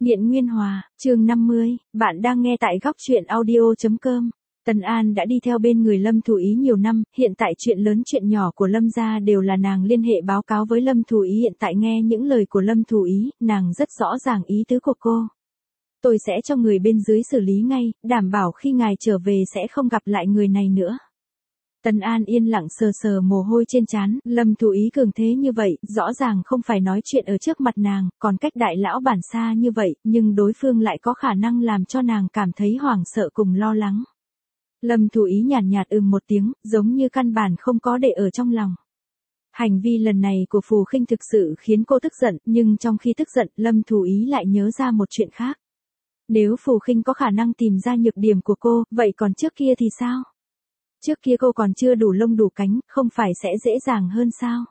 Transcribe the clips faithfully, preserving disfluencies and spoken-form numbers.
Nghiện Nguyên Hòa, chương năm mươi, bạn đang nghe tại góc truyện audio chấm com. Tần An đã đi theo bên người Lâm Thủ Ý nhiều năm, hiện tại chuyện lớn chuyện nhỏ của Lâm gia đều là nàng liên hệ báo cáo với Lâm Thủ Ý. Hiện tại nghe những lời của Lâm Thủ Ý, nàng rất rõ ràng ý tứ của cô. Tôi sẽ cho người bên dưới xử lý ngay, đảm bảo khi ngài trở về sẽ không gặp lại người này nữa. Tần An yên lặng sờ sờ mồ hôi trên trán, Lâm Thủ Ý cường thế như vậy, rõ ràng không phải nói chuyện ở trước mặt nàng, còn cách đại lão bản xa như vậy, nhưng đối phương lại có khả năng làm cho nàng cảm thấy hoảng sợ cùng lo lắng. Lâm Thủ Ý nhàn nhạt, nhạt ừm một tiếng, giống như căn bản không có để ở trong lòng. Hành vi lần này của Phù Khinh thực sự khiến cô tức giận, nhưng trong khi tức giận, Lâm Thủ Ý lại nhớ ra một chuyện khác. Nếu Phù Khinh có khả năng tìm ra nhược điểm của cô, vậy còn trước kia thì sao? Trước kia cô còn chưa đủ lông đủ cánh, không phải sẽ dễ dàng hơn sao?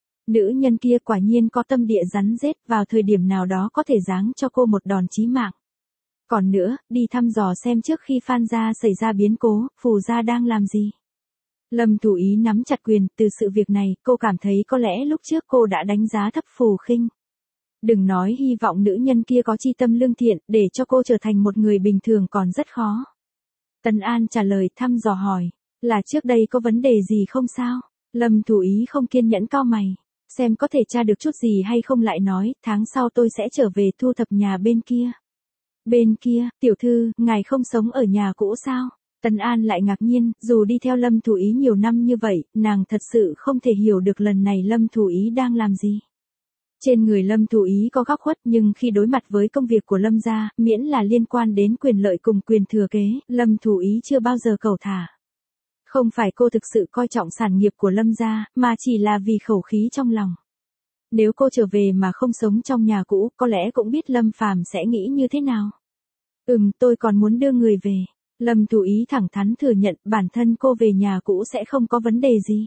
Nữ nhân kia quả nhiên có tâm địa rắn rết, vào thời điểm nào đó có thể giáng cho cô một đòn chí mạng. Còn nữa, đi thăm dò xem trước khi Phan gia xảy ra biến cố, Phù gia đang làm gì. Lâm Thủ Ý nắm chặt quyền, từ sự việc này, cô cảm thấy có lẽ lúc trước cô đã đánh giá thấp Phù Khinh. Đừng nói hy vọng nữ nhân kia có chi tâm lương thiện, để cho cô trở thành một người bình thường còn rất khó. Tần An trả lời thăm dò hỏi. Là trước đây có vấn đề gì không sao? Lâm Thủ Ý không kiên nhẫn cau mày. Xem có thể tra được chút gì hay không lại nói, tháng sau tôi sẽ trở về thu thập nhà bên kia. Bên kia, tiểu thư, ngài không sống ở nhà cũ sao? Tần An lại ngạc nhiên, dù đi theo Lâm Thủ Ý nhiều năm như vậy, nàng thật sự không thể hiểu được lần này Lâm Thủ Ý đang làm gì. Trên người Lâm Thủ Ý có góc khuất, nhưng khi đối mặt với công việc của Lâm gia, miễn là liên quan đến quyền lợi cùng quyền thừa kế, Lâm Thủ Ý chưa bao giờ cẩu thả. Không phải cô thực sự coi trọng sản nghiệp của Lâm gia, mà chỉ là vì khẩu khí trong lòng. Nếu cô trở về mà không sống trong nhà cũ, có lẽ cũng biết Lâm Phàm sẽ nghĩ như thế nào. Ừm, tôi còn muốn đưa người về. Lâm Thủ Ý thẳng thắn thừa nhận bản thân cô về nhà cũ sẽ không có vấn đề gì.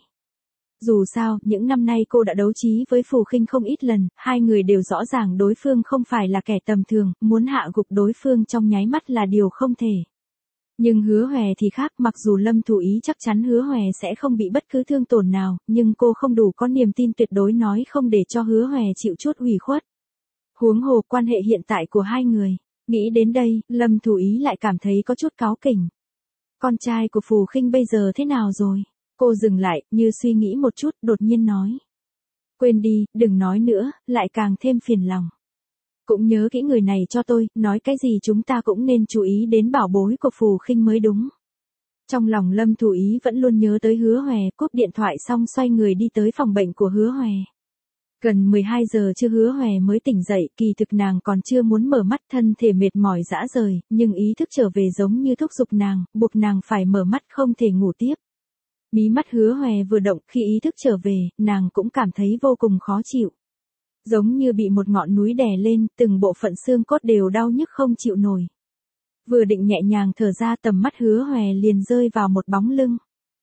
Dù sao, những năm nay cô đã đấu trí với Phù Khinh không ít lần, hai người đều rõ ràng đối phương không phải là kẻ tầm thường, muốn hạ gục đối phương trong nháy mắt là điều không thể. Nhưng Hứa Hòe thì khác, mặc dù Lâm Thủ Ý chắc chắn Hứa Hòe sẽ không bị bất cứ thương tổn nào, nhưng cô không đủ có niềm tin tuyệt đối nói không để cho Hứa Hòe chịu chút ủy khuất. Huống hồ quan hệ hiện tại của hai người. Nghĩ đến đây, Lâm Thủ Ý lại cảm thấy có chút cáu kỉnh. Con trai của Phù Khinh bây giờ thế nào rồi? Cô dừng lại, như suy nghĩ một chút, đột nhiên nói. Quên đi, đừng nói nữa, lại càng thêm phiền lòng. Cũng nhớ kỹ người này cho tôi, nói cái gì chúng ta cũng nên chú ý đến bảo bối của Phù Khinh mới đúng. Trong lòng Lâm Thủ Ý vẫn luôn nhớ tới Hứa Hòe, cúp điện thoại xong xoay người đi tới phòng bệnh của Hứa Hòe. Gần mười hai giờ trưa Hứa Hòe mới tỉnh dậy, kỳ thực nàng còn chưa muốn mở mắt, thân thể mệt mỏi rã rời, nhưng ý thức trở về giống như thúc giục nàng, buộc nàng phải mở mắt không thể ngủ tiếp. Mí mắt Hứa Hòe vừa động, khi ý thức trở về, nàng cũng cảm thấy vô cùng khó chịu. Giống như bị một ngọn núi đè lên, từng bộ phận xương cốt đều đau nhức không chịu nổi. Vừa định nhẹ nhàng thở ra, tầm mắt Hứa Hòe liền rơi vào một bóng lưng.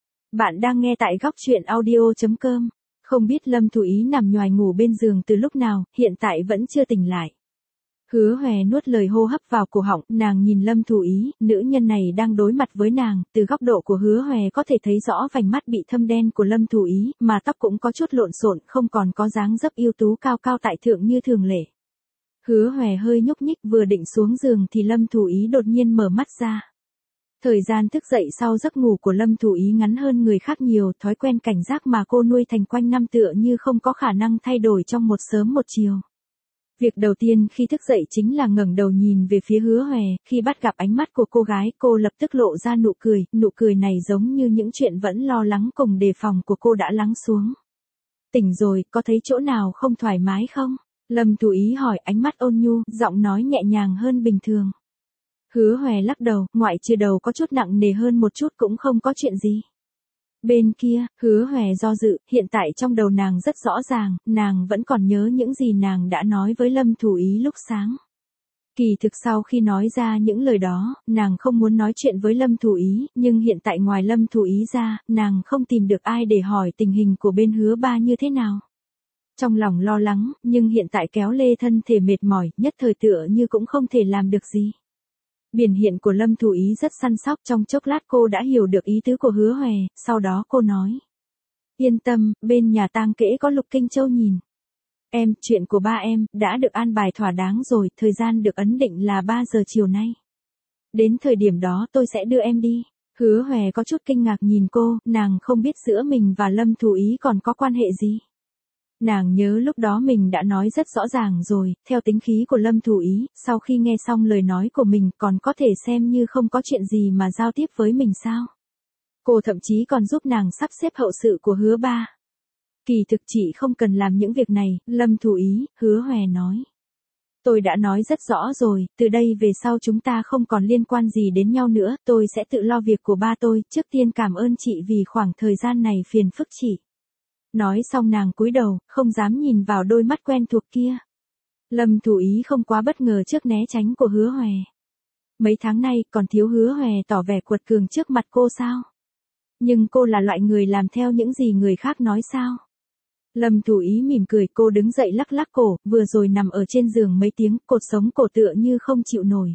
Bạn đang nghe tại góc truyện audio chấm com. Không biết Lâm Thủ Ý nằm nhoài ngủ bên giường từ lúc nào, hiện tại vẫn chưa tỉnh lại. Hứa Hòe nuốt lời hô hấp vào cổ họng, nàng nhìn Lâm Thủ Ý, nữ nhân này đang đối mặt với nàng, từ góc độ của Hứa Hòe có thể thấy rõ vành mắt bị thâm đen của Lâm Thủ Ý, mà tóc cũng có chút lộn xộn, không còn có dáng dấp yêu tú cao cao tại thượng như thường lệ. Hứa Hòe hơi nhúc nhích, vừa định xuống giường thì Lâm Thủ Ý đột nhiên mở mắt ra. Thời gian thức dậy sau giấc ngủ của Lâm Thủ Ý ngắn hơn người khác nhiều, thói quen cảnh giác mà cô nuôi thành quanh năm tựa như không có khả năng thay đổi trong một sớm một chiều. Việc đầu tiên khi thức dậy chính là ngẩng đầu nhìn về phía Hứa Hòe, khi bắt gặp ánh mắt của cô gái, cô lập tức lộ ra nụ cười, nụ cười này giống như những chuyện vẫn lo lắng cùng đề phòng của cô đã lắng xuống. Tỉnh rồi, có thấy chỗ nào không thoải mái không? Lâm Thủ Ý hỏi, ánh mắt ôn nhu, giọng nói nhẹ nhàng hơn bình thường. Hứa Hòe lắc đầu, ngoại trừ đầu có chút nặng nề hơn một chút cũng không có chuyện gì. Bên kia, Hứa Hòe do dự, hiện tại trong đầu nàng rất rõ ràng, nàng vẫn còn nhớ những gì nàng đã nói với Lâm Thủ Ý lúc sáng. Kỳ thực sau khi nói ra những lời đó, nàng không muốn nói chuyện với Lâm Thủ Ý, nhưng hiện tại ngoài Lâm Thủ Ý ra, nàng không tìm được ai để hỏi tình hình của bên Hứa ba như thế nào. Trong lòng lo lắng, nhưng hiện tại kéo lê thân thể mệt mỏi, nhất thời tựa như cũng không thể làm được gì. Biểu hiện của Lâm Thủ Ý rất săn sóc, trong chốc lát cô đã hiểu được ý tứ của Hứa Hòe, sau đó cô nói. Yên tâm, bên nhà tang kễ có Lục Kinh Châu nhìn. Em, chuyện của ba em, đã được an bài thỏa đáng rồi, thời gian được ấn định là ba giờ chiều nay. Đến thời điểm đó tôi sẽ đưa em đi. Hứa Hòe có chút kinh ngạc nhìn cô, nàng không biết giữa mình và Lâm Thủ Ý còn có quan hệ gì. Nàng nhớ lúc đó mình đã nói rất rõ ràng rồi, theo tính khí của Lâm Thủ Ý, sau khi nghe xong lời nói của mình còn có thể xem như không có chuyện gì mà giao tiếp với mình sao. Cô thậm chí còn giúp nàng sắp xếp hậu sự của Hứa ba. Kỳ thực chị không cần làm những việc này, Lâm Thủ Ý, Hứa Hòe nói. Tôi đã nói rất rõ rồi, từ đây về sau chúng ta không còn liên quan gì đến nhau nữa, tôi sẽ tự lo việc của ba tôi, trước tiên cảm ơn chị vì khoảng thời gian này phiền phức chị. Nói xong nàng cúi đầu, không dám nhìn vào đôi mắt quen thuộc kia. Lâm Thủ Ý không quá bất ngờ trước né tránh của Hứa Hòe. Mấy tháng nay còn thiếu Hứa Hòe tỏ vẻ quật cường trước mặt cô sao? Nhưng cô là loại người làm theo những gì người khác nói sao? Lâm Thủ Ý mỉm cười, cô đứng dậy lắc lắc cổ, vừa rồi nằm ở trên giường mấy tiếng, cột sống cổ tựa như không chịu nổi.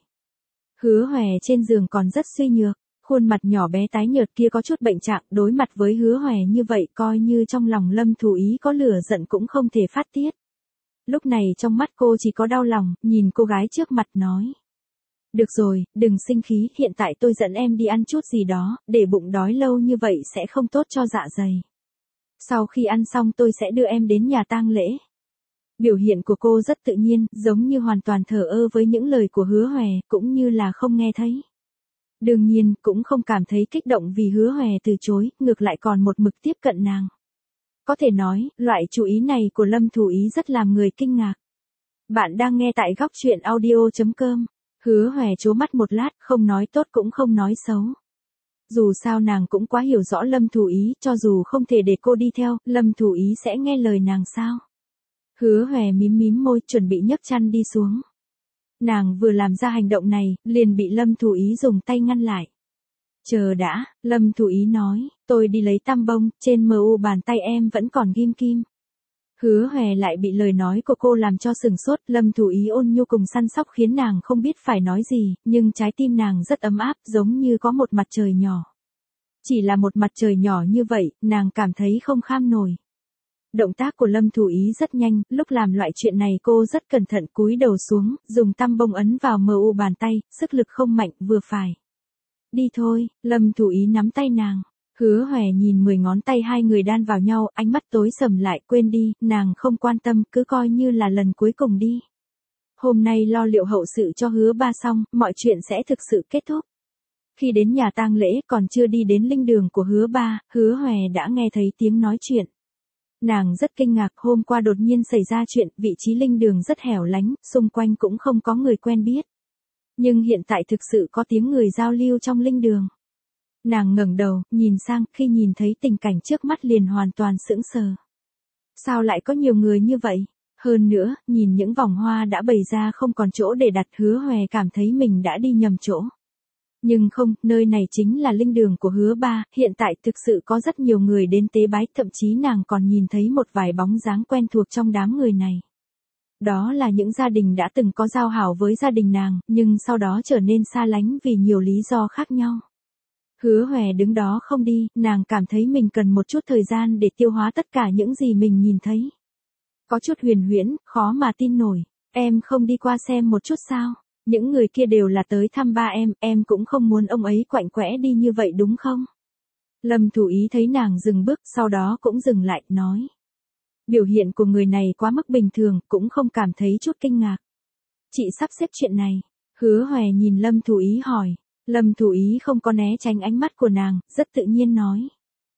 Hứa Hòe trên giường còn rất suy nhược, khuôn mặt nhỏ bé tái nhợt kia có chút bệnh trạng, đối mặt với Hứa Hòe như vậy coi như trong lòng Lâm Thủ Ý có lửa giận cũng không thể phát tiết. Lúc này trong mắt cô chỉ có đau lòng, nhìn cô gái trước mặt nói. Được rồi, đừng sinh khí, hiện tại tôi dẫn em đi ăn chút gì đó, để bụng đói lâu như vậy sẽ không tốt cho dạ dày. Sau khi ăn xong tôi sẽ đưa em đến nhà tang lễ. Biểu hiện của cô rất tự nhiên, giống như hoàn toàn thờ ơ với những lời của Hứa Hòe, cũng như là không nghe thấy. Đương nhiên, cũng không cảm thấy kích động vì Hứa Hòe từ chối, ngược lại còn một mực tiếp cận nàng. Có thể nói, loại chú ý này của Lâm Thủ Ý rất làm người kinh ngạc. Bạn đang nghe tại góc truyện audio chấm com. Hứa Hòe trố mắt một lát, không nói tốt cũng không nói xấu. Dù sao nàng cũng quá hiểu rõ Lâm Thủ Ý, cho dù không thể để cô đi theo, Lâm Thủ Ý sẽ nghe lời nàng sao. Hứa Hòe mím mím môi, chuẩn bị nhấc chăn đi xuống. Nàng vừa làm ra hành động này, liền bị Lâm Thủ Ý dùng tay ngăn lại. Chờ đã, Lâm Thủ Ý nói, tôi đi lấy tăm bông, trên mờ u bàn tay em vẫn còn ghim kim. Hứa Hòe lại bị lời nói của cô làm cho sừng sốt, Lâm Thủ Ý ôn nhu cùng săn sóc khiến nàng không biết phải nói gì, nhưng trái tim nàng rất ấm áp, giống như có một mặt trời nhỏ. Chỉ là một mặt trời nhỏ như vậy, nàng cảm thấy không kham nổi. Động tác của Lâm Thủ Ý rất nhanh, lúc làm loại chuyện này cô rất cẩn thận cúi đầu xuống, dùng tăm bông ấn vào mờ u bàn tay, sức lực không mạnh, vừa phải. Đi thôi, Lâm Thủ Ý nắm tay nàng. Hứa Hòe nhìn mười ngón tay hai người đan vào nhau, ánh mắt tối sầm lại, quên đi, nàng không quan tâm, cứ coi như là lần cuối cùng đi. Hôm nay lo liệu hậu sự cho Hứa ba xong, mọi chuyện sẽ thực sự kết thúc. Khi đến nhà tang lễ, còn chưa đi đến linh đường của Hứa ba, Hứa Hòe đã nghe thấy tiếng nói chuyện. Nàng rất kinh ngạc, hôm qua đột nhiên xảy ra chuyện, vị trí linh đường rất hẻo lánh, xung quanh cũng không có người quen biết. Nhưng hiện tại thực sự có tiếng người giao lưu trong linh đường. Nàng ngẩng đầu, nhìn sang, khi nhìn thấy tình cảnh trước mắt liền hoàn toàn sững sờ. Sao lại có nhiều người như vậy? Hơn nữa, nhìn những vòng hoa đã bày ra không còn chỗ để đặt, Hứa Hòe cảm thấy mình đã đi nhầm chỗ. Nhưng không, nơi này chính là linh đường của Hứa ba, hiện tại thực sự có rất nhiều người đến tế bái, thậm chí nàng còn nhìn thấy một vài bóng dáng quen thuộc trong đám người này. Đó là những gia đình đã từng có giao hảo với gia đình nàng, nhưng sau đó trở nên xa lánh vì nhiều lý do khác nhau. Hứa Hòe đứng đó không đi, nàng cảm thấy mình cần một chút thời gian để tiêu hóa tất cả những gì mình nhìn thấy. Có chút huyền huyễn, khó mà tin nổi. Em không đi qua xem một chút sao? Những người kia đều là tới thăm ba em, em cũng không muốn ông ấy quạnh quẽ đi như vậy đúng không? Lâm Thủ Ý thấy nàng dừng bước, sau đó cũng dừng lại, nói. Biểu hiện của người này quá mức bình thường, cũng không cảm thấy chút kinh ngạc. Chị sắp xếp chuyện này. Hứa Hòe nhìn Lâm Thủ Ý hỏi. Lâm Thủ Ý không có né tránh ánh mắt của nàng, rất tự nhiên nói.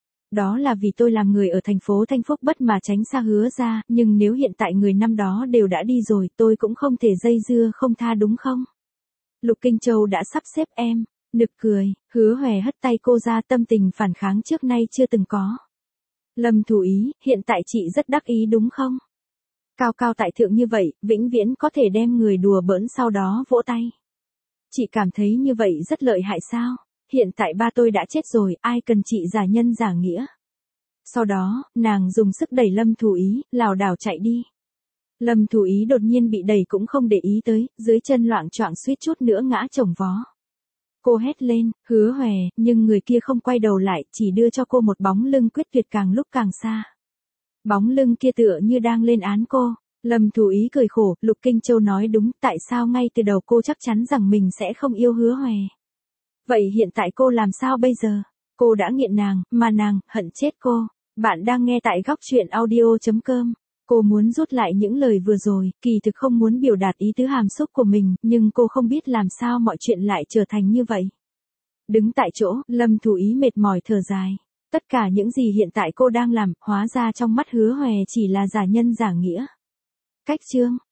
Đó là vì tôi làm người ở thành phố Thanh Phúc Bất mà tránh xa Hứa ra, nhưng nếu hiện tại người năm đó đều đã đi rồi, tôi cũng không thể dây dưa không tha đúng không? Lục Kinh Châu đã sắp xếp em. Nực cười, Hứa Hòe hất tay cô ra, tâm tình phản kháng trước nay chưa từng có. Lâm Thủ Ý, hiện tại chị rất đắc ý đúng không? Cao cao tại thượng như vậy, vĩnh viễn có thể đem người đùa bỡn sau đó vỗ tay. Chị cảm thấy như vậy rất lợi hại sao? Hiện tại ba tôi đã chết rồi, ai cần chị giả nhân giả nghĩa? Sau đó, nàng dùng sức đẩy Lâm Thủ Ý, lảo đảo chạy đi. Lâm Thủ Ý đột nhiên bị đẩy cũng không để ý tới, dưới chân loạng choạng suýt chút nữa ngã chồng vó. Cô hét lên, Hứa Hòe, nhưng người kia không quay đầu lại, chỉ đưa cho cô một bóng lưng quyết tuyệt càng lúc càng xa. Bóng lưng kia tựa như đang lên án cô. Lâm Thủ Ý cười khổ, Lục Kinh Châu nói đúng, tại sao ngay từ đầu cô chắc chắn rằng mình sẽ không yêu Hứa Hoè. Vậy hiện tại cô làm sao bây giờ? Cô đã nghiện nàng, mà nàng, hận chết cô. Bạn đang nghe tại góc truyện audio.com. Cô muốn rút lại những lời vừa rồi, kỳ thực không muốn biểu đạt ý tứ hàm xúc của mình, nhưng cô không biết làm sao mọi chuyện lại trở thành như vậy. Đứng tại chỗ, Lâm Thủ Ý mệt mỏi thở dài. Tất cả những gì hiện tại cô đang làm, hóa ra trong mắt Hứa Hoè chỉ là giả nhân giả nghĩa. Cách chương